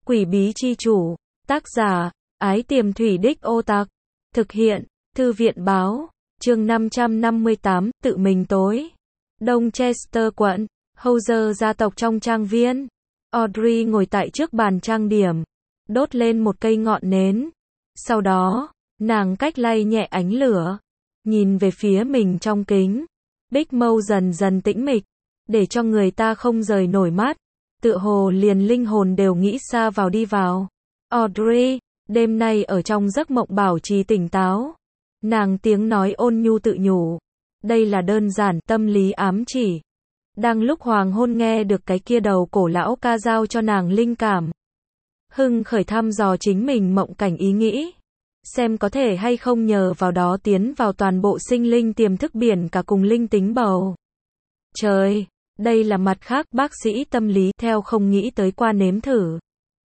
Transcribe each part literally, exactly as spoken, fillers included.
Quỷ bí chi chủ. Tác giả, Ái Tiềm Thủy Đích Ô Tặc. Thực hiện, Thư viện báo. Chương năm trăm năm mươi tám, tự mình tối. Đông Chester quận, Hauser gia tộc trong trang viên. Audrey ngồi tại trước bàn trang điểm, đốt lên một cây ngọn nến. Sau đó, nàng cách lay nhẹ ánh lửa, nhìn về phía mình trong kính. Bích mâu dần dần tĩnh mịch, để cho người ta không rời nổi mắt. Tựa hồ liền linh hồn đều nghĩ xa vào đi vào. Audrey, đêm nay ở trong giấc mộng bảo trì tỉnh táo. Nàng tiếng nói ôn nhu tự nhủ. Đây là đơn giản tâm lý ám chỉ. Đang lúc hoàng hôn nghe được cái kia đầu cổ lão ca giao cho nàng linh cảm. Hưng khởi thăm dò chính mình mộng cảnh ý nghĩ. Xem có thể hay không nhờ vào đó tiến vào toàn bộ sinh linh tiềm thức biển cả cùng linh tính bầu. Trời, đây là mặt khác bác sĩ tâm lý theo không nghĩ tới qua nếm thử.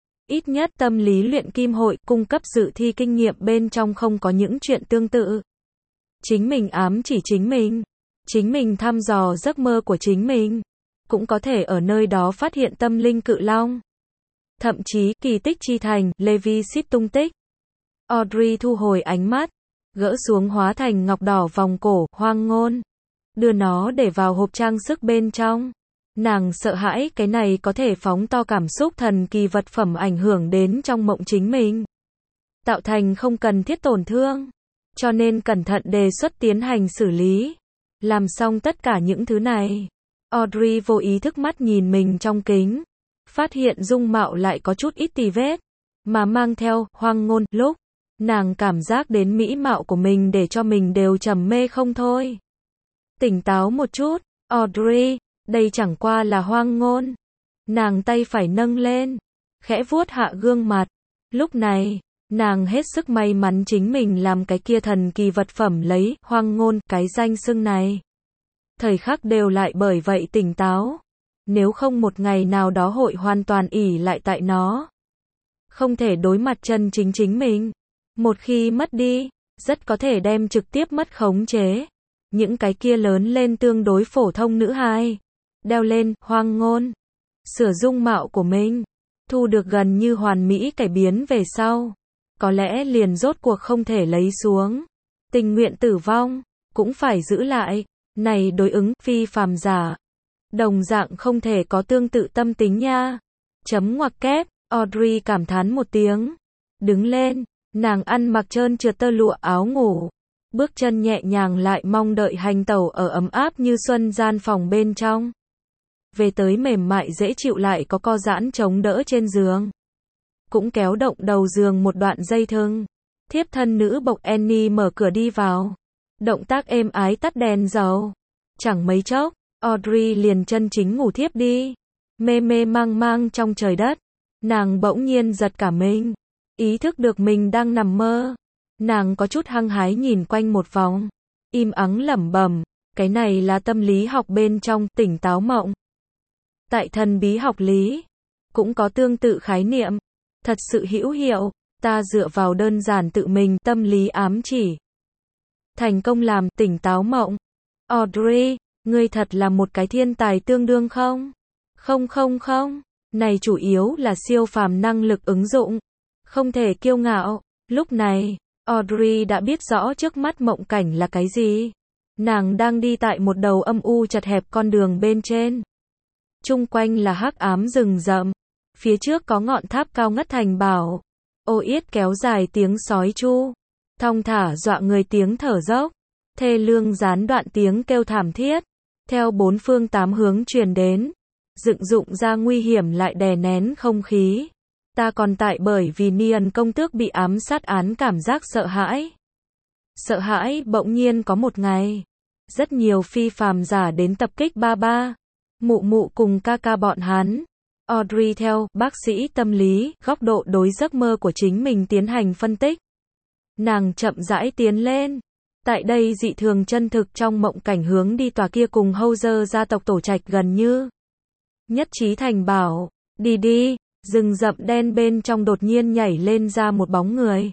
Ít nhất tâm lý luyện kim hội cung cấp dự thi kinh nghiệm bên trong không có những chuyện tương tự. Chính mình ám chỉ chính mình. Chính mình thăm dò giấc mơ của chính mình. Cũng có thể ở nơi đó phát hiện tâm linh cự long. Thậm chí kỳ tích chi thành, Levi Ship tung tích. Audrey thu hồi ánh mắt, gỡ xuống hóa thành ngọc đỏ vòng cổ, hoang ngôn. Đưa nó để vào hộp trang sức bên trong. Nàng sợ hãi cái này có thể phóng to cảm xúc thần kỳ vật phẩm ảnh hưởng đến trong mộng chính mình. Tạo thành không cần thiết tổn thương. Cho nên cẩn thận đề xuất tiến hành xử lý. Làm xong tất cả những thứ này. Audrey vô ý thức mắt nhìn mình trong kính. Phát hiện dung mạo lại có chút ít tì vết. Mà mang theo, hoang ngôn, lúc. Nàng cảm giác đến mỹ mạo của mình để cho mình đều trầm mê không thôi. Tỉnh táo một chút, Audrey. Đây chẳng qua là hoang ngôn. Nàng tay phải nâng lên. Khẽ vuốt hạ gương mặt. Lúc này, nàng hết sức may mắn chính mình làm cái kia thần kỳ vật phẩm lấy, hoang ngôn, cái danh xưng này. Thời khắc đều lại bởi vậy tỉnh táo. Nếu không một ngày nào đó hội hoàn toàn ỷ lại tại nó. Không thể đối mặt chân chính chính mình. Một khi mất đi, rất có thể đem trực tiếp mất khống chế. Những cái kia lớn lên tương đối phổ thông nữ hài. Đeo lên, hoang ngôn. Sửa dung mạo của mình. Thu được gần như hoàn mỹ cải biến về sau. Có lẽ liền rốt cuộc không thể lấy xuống. Tình nguyện tử vong. Cũng phải giữ lại. Này đối ứng, phi phàm giả. Đồng dạng không thể có tương tự tâm tính nha. Chấm ngoặc kép, Audrey cảm thán một tiếng. Đứng lên, nàng ăn mặc trơn trượt tơ lụa áo ngủ. Bước chân nhẹ nhàng lại mong đợi hành tẩu ở ấm áp như xuân gian phòng bên trong. Về tới mềm mại dễ chịu lại có co giãn chống đỡ trên giường. Cũng kéo động đầu giường một đoạn dây thừng. Thiếp thân nữ bộc Annie mở cửa đi vào. Động tác êm ái tắt đèn dầu. Chẳng mấy chốc, Audrey liền chân chính ngủ thiếp đi. Mê mê mang mang trong trời đất. Nàng bỗng nhiên giật cả mình. Ý thức được mình đang nằm mơ. Nàng có chút hăng hái nhìn quanh một vòng. Im ắng lẩm bẩm. Cái này là tâm lý học bên trong tỉnh táo mộng. Tại thần bí học lý. Cũng có tương tự khái niệm. Thật sự hữu hiệu. Ta dựa vào đơn giản tự mình tâm lý ám chỉ. Thành công làm tỉnh táo mộng. Audrey, ngươi thật là một cái thiên tài tương đương không? Không không không. Này chủ yếu là siêu phàm năng lực ứng dụng. Không thể kiêu ngạo. Lúc này, Audrey đã biết rõ trước mắt mộng cảnh là cái gì. Nàng đang đi tại một đầu âm u chật hẹp con đường bên trên. Chung quanh là hắc ám rừng rậm. Phía trước có ngọn tháp cao ngất thành bảo. Ô yết kéo dài tiếng sói chu. Thong thả dọa người tiếng thở dốc. Thê lương gián đoạn tiếng kêu thảm thiết. Theo bốn phương tám hướng truyền đến. Dựng dụng ra nguy hiểm lại đè nén không khí. Ta còn tại bởi vì Nian công tước bị ám sát án cảm giác sợ hãi. Sợ hãi bỗng nhiên có một ngày. Rất nhiều phi phàm giả đến tập kích ba ba. Mụ mụ cùng ca ca bọn hắn. Audrey theo bác sĩ tâm lý, góc độ đối giấc mơ của chính mình tiến hành phân tích. Nàng chậm rãi tiến lên. Tại đây dị thường chân thực trong mộng cảnh hướng đi tòa kia cùng Hauser gia tộc tổ trạch gần như. Nhất trí thành bảo, đi đi, rừng rậm đen bên trong đột nhiên nhảy lên ra một bóng người.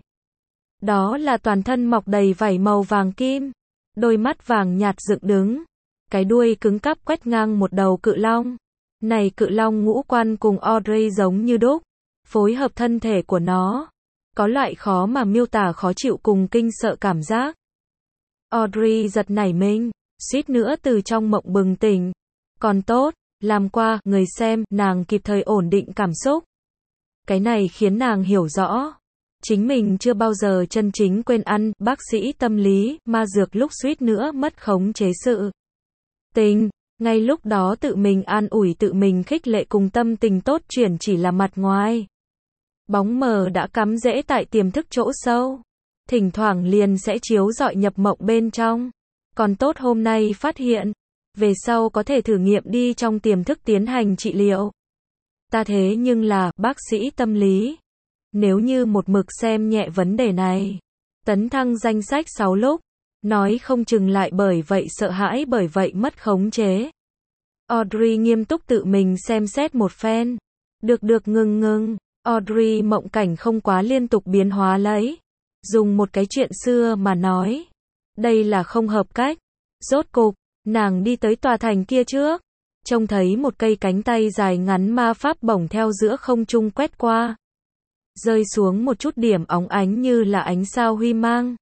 Đó là toàn thân mọc đầy vảy màu vàng kim. Đôi mắt vàng nhạt dựng đứng. Cái đuôi cứng cáp quét ngang một đầu cự long. Này cự long ngũ quan cùng Audrey giống như đúc. phối hợp thân thể của nó. Có loại khó mà miêu tả khó chịu cùng kinh sợ cảm giác. Audrey giật nảy mình, suýt nữa từ trong mộng bừng tỉnh. Còn tốt, làm qua, người xem, nàng kịp thời ổn định cảm xúc. Cái này khiến nàng hiểu rõ. Chính mình chưa bao giờ chân chính quên ăn, bác sĩ tâm lý, ma dược lúc suýt nữa mất khống chế sự tình. Ngay lúc đó tự mình an ủi tự mình khích lệ cùng tâm tình tốt chuyển chỉ là mặt ngoài. Bóng mờ đã cắm rễ tại tiềm thức chỗ sâu. Thỉnh thoảng liền sẽ chiếu rọi nhập mộng bên trong. Còn tốt hôm nay phát hiện. Về sau có thể thử nghiệm đi trong tiềm thức tiến hành trị liệu. Ta thế nhưng là bác sĩ tâm lý. Nếu như một mực xem nhẹ vấn đề này. Tấn thăng danh sách sáu lúc. Nói không chừng lại bởi vậy sợ hãi bởi vậy mất khống chế. Audrey nghiêm túc tự mình xem xét một phen. Được được ngừng ngừng. Audrey mộng cảnh không quá liên tục biến hóa lấy. Dùng một cái chuyện xưa mà nói. Đây là không hợp cách. Rốt cục, nàng đi tới tòa thành kia trước. Trông thấy một cây cánh tay dài ngắn ma pháp bổng theo giữa không trung quét qua. Rơi xuống một chút điểm óng ánh như là ánh sao huy mang.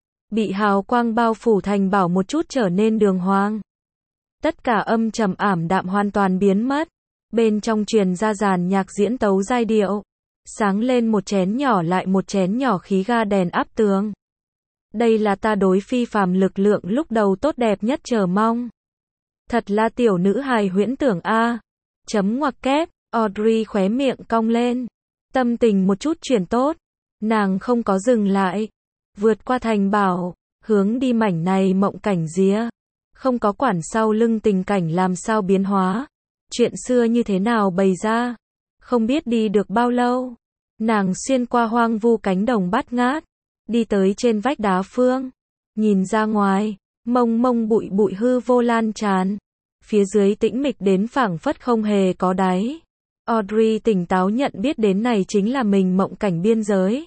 Bị hào quang bao phủ thành bảo một chút trở nên đường hoàng. Tất cả âm trầm ảm đạm hoàn toàn biến mất. Bên trong truyền ra dàn nhạc diễn tấu giai điệu. Sáng lên một chén nhỏ lại một chén nhỏ khí ga đèn áp tường. Đây là ta đối phi phàm lực lượng lúc đầu tốt đẹp nhất chờ mong. Thật là tiểu nữ hài huyễn tưởng a. Chấm ngoặc kép, Audrey khóe miệng cong lên. Tâm tình một chút chuyển tốt. Nàng không có dừng lại. Vượt qua thành bảo, hướng đi mảnh này mộng cảnh ría. Không có quản sau lưng tình cảnh làm sao biến hóa. Chuyện xưa như thế nào bày ra. Không biết đi được bao lâu. Nàng xuyên qua hoang vu cánh đồng bát ngát. Đi tới trên vách đá phương. Nhìn ra ngoài, mông mông bụi bụi hư vô lan tràn. Phía dưới tĩnh mịch đến phảng phất không hề có đáy. Audrey tỉnh táo nhận biết đến này chính là mình mộng cảnh biên giới.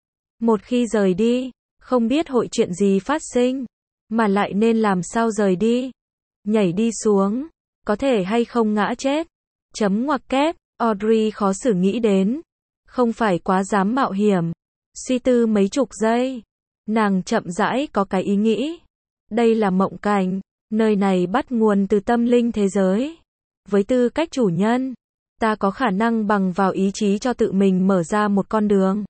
Một khi rời đi, không biết hội chuyện gì phát sinh, mà lại nên làm sao rời đi. Nhảy đi xuống, có thể hay không ngã chết. Chấm ngoặc kép, Audrey khó xử nghĩ đến. Không phải quá dám mạo hiểm. Suy tư mấy chục giây, nàng chậm rãi có cái ý nghĩ. Đây là mộng cảnh, nơi này bắt nguồn từ tâm linh thế giới. Với tư cách chủ nhân, ta có khả năng bằng vào ý chí cho tự mình mở ra một con đường.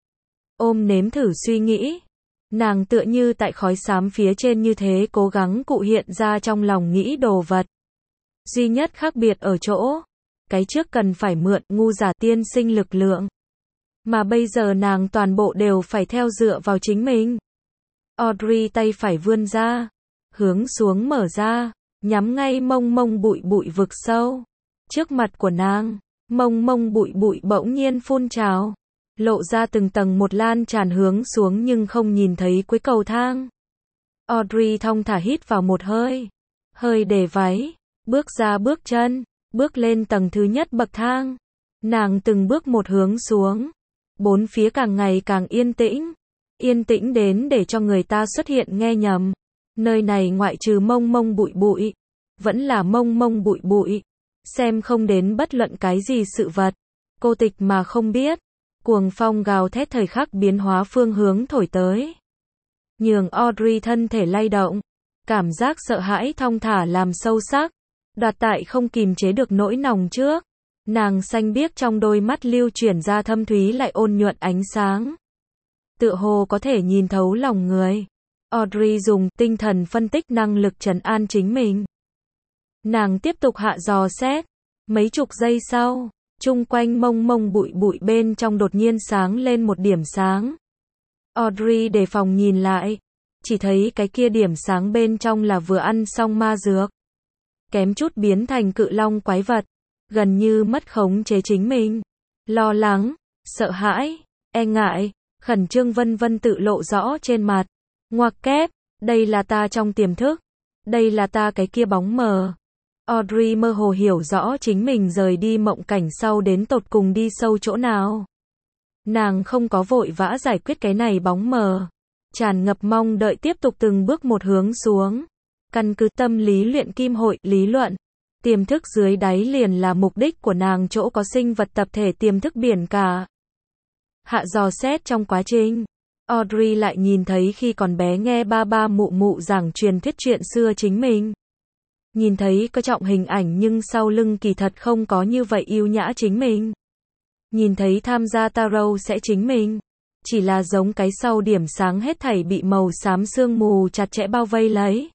Ôm nếm thử suy nghĩ. Nàng tựa như tại khói xám phía trên như thế cố gắng cụ hiện ra trong lòng nghĩ đồ vật. Duy nhất khác biệt ở chỗ, cái trước cần phải mượn ngu giả tiên sinh lực lượng. Mà bây giờ nàng toàn bộ đều phải theo dựa vào chính mình. Audrey tay phải vươn ra, hướng xuống mở ra, nhắm ngay mông mông bụi bụi vực sâu. Trước mặt của nàng, mông mông bụi bụi bỗng nhiên phun trào. Lộ ra từng tầng một lan tràn hướng xuống nhưng không nhìn thấy cuối cầu thang. Audrey thong thả hít vào một hơi. Hơi để váy, bước ra bước chân, bước lên tầng thứ nhất bậc thang. Nàng từng bước một hướng xuống. Bốn phía càng ngày càng yên tĩnh. Yên tĩnh đến để cho người ta xuất hiện nghe nhầm. Nơi này ngoại trừ mông mông bụi bụi. Vẫn là mông mông bụi bụi. Xem không đến bất luận cái gì sự vật. Cô tịch mà không biết. Cuồng phong gào thét thời khắc biến hóa phương hướng thổi tới. Nhường Audrey thân thể lay động. Cảm giác sợ hãi thong thả làm sâu sắc. Đoạt tại không kìm chế được nỗi nòng trước. Nàng xanh biếc trong đôi mắt lưu chuyển ra thâm thúy lại ôn nhuận ánh sáng. Tựa hồ có thể nhìn thấu lòng người. Audrey dùng tinh thần phân tích năng lực trấn an chính mình. Nàng tiếp tục hạ dò xét. Mấy chục giây sau, chung quanh mông mông bụi bụi bên trong đột nhiên sáng lên một điểm sáng. Audrey đề phòng nhìn lại. Chỉ thấy cái kia điểm sáng bên trong là vừa ăn xong ma dược. Kém chút biến thành cự long quái vật. Gần như mất khống chế chính mình. Lo lắng, sợ hãi, e ngại, khẩn trương vân vân tự lộ rõ trên mặt. Ngoặc kép, đây là ta trong tiềm thức. Đây là ta cái kia bóng mờ. Audrey mơ hồ hiểu rõ chính mình rời đi mộng cảnh sau đến tột cùng đi sâu chỗ nào. Nàng không có vội vã giải quyết cái này bóng mờ. Tràn ngập mong đợi tiếp tục từng bước một hướng xuống. Căn cứ tâm lý luyện kim hội, lý luận. Tiềm thức dưới đáy liền là mục đích của nàng, chỗ có sinh vật tập thể tiềm thức biển cả. Hạ dò xét trong quá trình, Audrey lại nhìn thấy khi còn bé nghe ba ba mụ mụ giảng truyền thuyết chuyện xưa chính mình. Nhìn thấy có trọng hình ảnh nhưng sau lưng kỳ thật không có như vậy yêu nhã chính mình. Nhìn thấy tham gia tarot sẽ chính mình. Chỉ là giống cái sau điểm sáng hết thảy bị màu xám sương mù chặt chẽ bao vây lấy.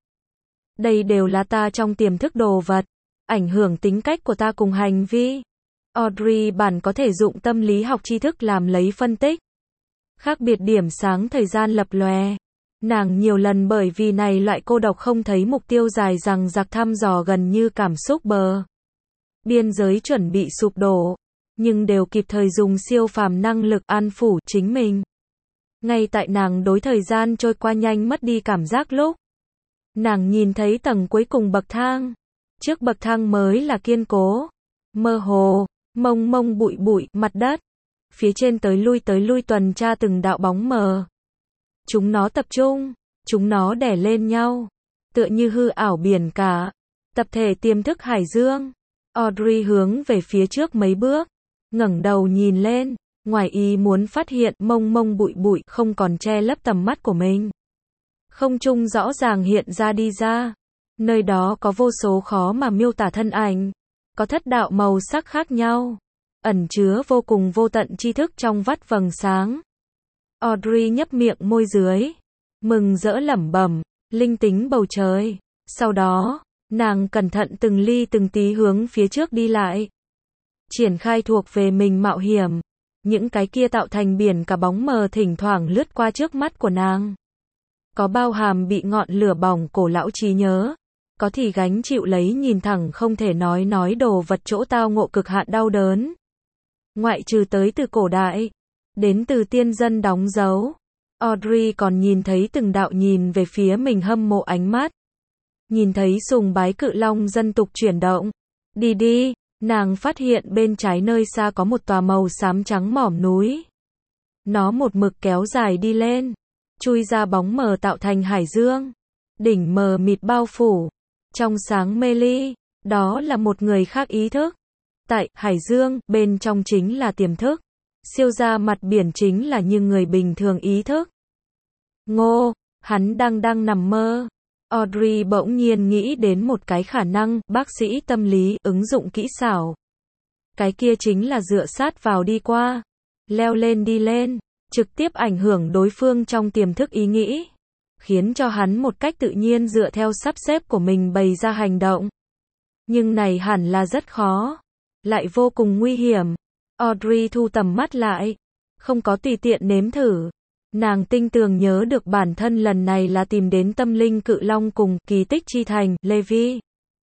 Đây đều là ta trong tiềm thức đồ vật, ảnh hưởng tính cách của ta cùng hành vi. Audrey bản có thể dụng tâm lý học tri thức làm lấy phân tích. Khác biệt điểm sáng thời gian lập lòe. Nàng nhiều lần bởi vì này loại cô độc không thấy mục tiêu dài rằng giặc thăm dò gần như cảm xúc bờ biên giới chuẩn bị sụp đổ, nhưng đều kịp thời dùng siêu phàm năng lực an phủ chính mình. Ngay tại nàng đối thời gian trôi qua nhanh mất đi cảm giác lúc nàng nhìn thấy tầng cuối cùng bậc thang. Trước bậc thang mới là kiên cố, mơ hồ, mông mông bụi bụi, mặt đất. Phía trên tới lui tới lui tuần tra từng đạo bóng mờ. Chúng nó tập trung, chúng nó đè lên nhau, tựa như hư ảo biển cả. Tập thể tiềm thức hải dương. Audrey hướng về phía trước mấy bước, ngẩng đầu nhìn lên, ngoài ý muốn phát hiện mông mông bụi bụi không còn che lấp tầm mắt của mình. Không trung rõ ràng hiện ra đi ra. Nơi đó có vô số khó mà miêu tả thân ảnh, có thất đạo màu sắc khác nhau, ẩn chứa vô cùng vô tận tri thức trong vắt vầng sáng. Audrey nhấp miệng môi dưới, mừng rỡ lẩm bẩm, linh tính bầu trời. Sau đó, nàng cẩn thận từng ly từng tí hướng phía trước đi lại. Triển khai thuộc về mình mạo hiểm. Những cái kia tạo thành biển cả bóng mờ thỉnh thoảng lướt qua trước mắt của nàng. Có bao hàm bị ngọn lửa bỏng cổ lão trí nhớ. Có thì gánh chịu lấy nhìn thẳng không thể nói nói đồ vật chỗ tao ngộ cực hạn đau đớn. Ngoại trừ tới từ cổ đại, đến từ tiên dân đóng dấu. Audrey còn nhìn thấy từng đạo nhìn về phía mình hâm mộ ánh mắt. Nhìn thấy sùng bái cự long dân tục chuyển động. Đi đi, nàng phát hiện bên trái nơi xa có một tòa màu xám trắng mỏm núi. Nó một mực kéo dài đi lên, chui ra bóng mờ tạo thành hải dương. Đỉnh mờ mịt bao phủ, trong sáng mê ly, đó là một người khác ý thức. Tại hải dương, bên trong chính là tiềm thức. Siêu ra mặt biển chính là như người bình thường ý thức. Ngô, hắn đang đang nằm mơ. Audrey bỗng nhiên nghĩ đến một cái khả năng, bác sĩ tâm lý, ứng dụng kỹ xảo. Cái kia chính là dựa sát vào đi qua, leo lên đi lên, trực tiếp ảnh hưởng đối phương trong tiềm thức ý nghĩ, khiến cho hắn một cách tự nhiên dựa theo sắp xếp của mình bày ra hành động. Nhưng này hẳn là rất khó, lại vô cùng nguy hiểm. Audrey thu tầm mắt lại, không có tùy tiện nếm thử. Nàng tinh tường nhớ được bản thân lần này là tìm đến tâm linh cự long cùng kỳ tích chi thành, Levi.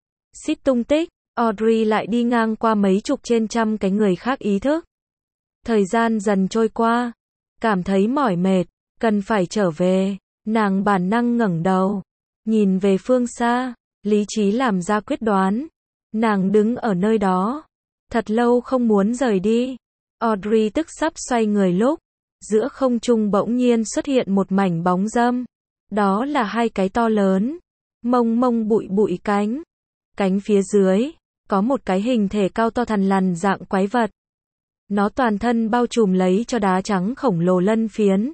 Xít tung tích, Audrey lại đi ngang qua mấy chục trên trăm cái người khác ý thức. Thời gian dần trôi qua, cảm thấy mỏi mệt, cần phải trở về, nàng bản năng ngẩng đầu, nhìn về phương xa, lý trí làm ra quyết đoán. Nàng đứng ở nơi đó, thật lâu không muốn rời đi. Audrey tức sắp xoay người lúc, giữa không trung bỗng nhiên xuất hiện một mảnh bóng râm. Đó là hai cái to lớn, mông mông bụi bụi cánh. Cánh phía dưới, có một cái hình thể cao to thằn lằn dạng quái vật. Nó toàn thân bao trùm lấy cho đá trắng khổng lồ lân phiến.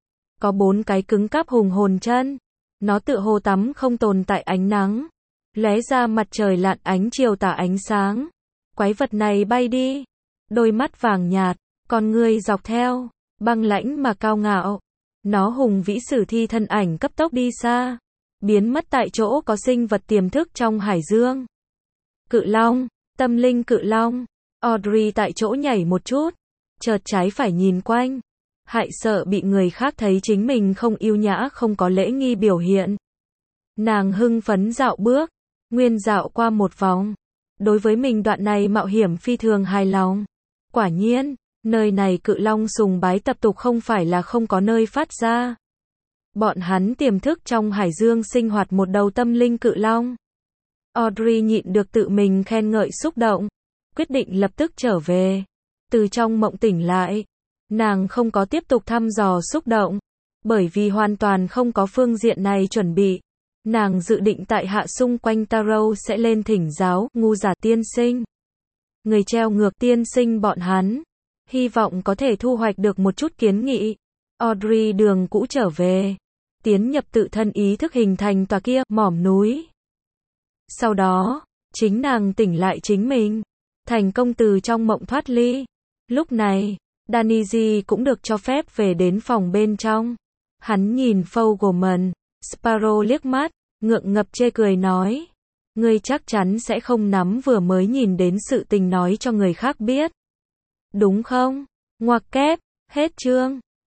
Có bốn cái cứng cáp hùng hồn chân. Nó tựa hồ tắm không tồn tại ánh nắng. Lóe ra mặt trời lặn ánh chiều tà ánh sáng. Quái vật này bay đi. Đôi mắt vàng nhạt, con người dọc theo, băng lãnh mà cao ngạo. Nó hùng vĩ sử thi thân ảnh cấp tốc đi xa. Biến mất tại chỗ có sinh vật tiềm thức trong hải dương. Cự long, tâm linh cự long. Audrey tại chỗ nhảy một chút, chợt trái phải nhìn quanh, hại sợ bị người khác thấy chính mình không yêu nhã không có lễ nghi biểu hiện. Nàng hưng phấn dạo bước, nguyên dạo qua một vòng. Đối với mình đoạn này mạo hiểm phi thường hài lòng. Quả nhiên, nơi này cự long sùng bái tập tục không phải là không có nơi phát ra. Bọn hắn tiềm thức trong hải dương sinh hoạt một đầu tâm linh cự long. Audrey nhịn được tự mình khen ngợi xúc động, quyết định lập tức trở về. Từ trong mộng tỉnh lại, nàng không có tiếp tục thăm dò xúc động, bởi vì hoàn toàn không có phương diện này chuẩn bị. Nàng dự định tại hạ xung quanh Tarot sẽ lên thỉnh giáo, ngu giả tiên sinh. Người treo ngược tiên sinh bọn hắn. Hy vọng có thể thu hoạch được một chút kiến nghị. Audrey đường cũ trở về. Tiến nhập tự thân ý thức hình thành tòa kia, mỏm núi. Sau đó, chính nàng tỉnh lại chính mình. Thành công từ trong mộng thoát ly. Lúc này, Danny cũng được cho phép về đến phòng bên trong. Hắn nhìn Fogelman, Sparrow liếc mắt, ngượng ngập chê cười nói. Ngươi chắc chắn sẽ không nắm vừa mới nhìn đến sự tình nói cho người khác biết. Đúng không? Ngoặc kép, hết chương.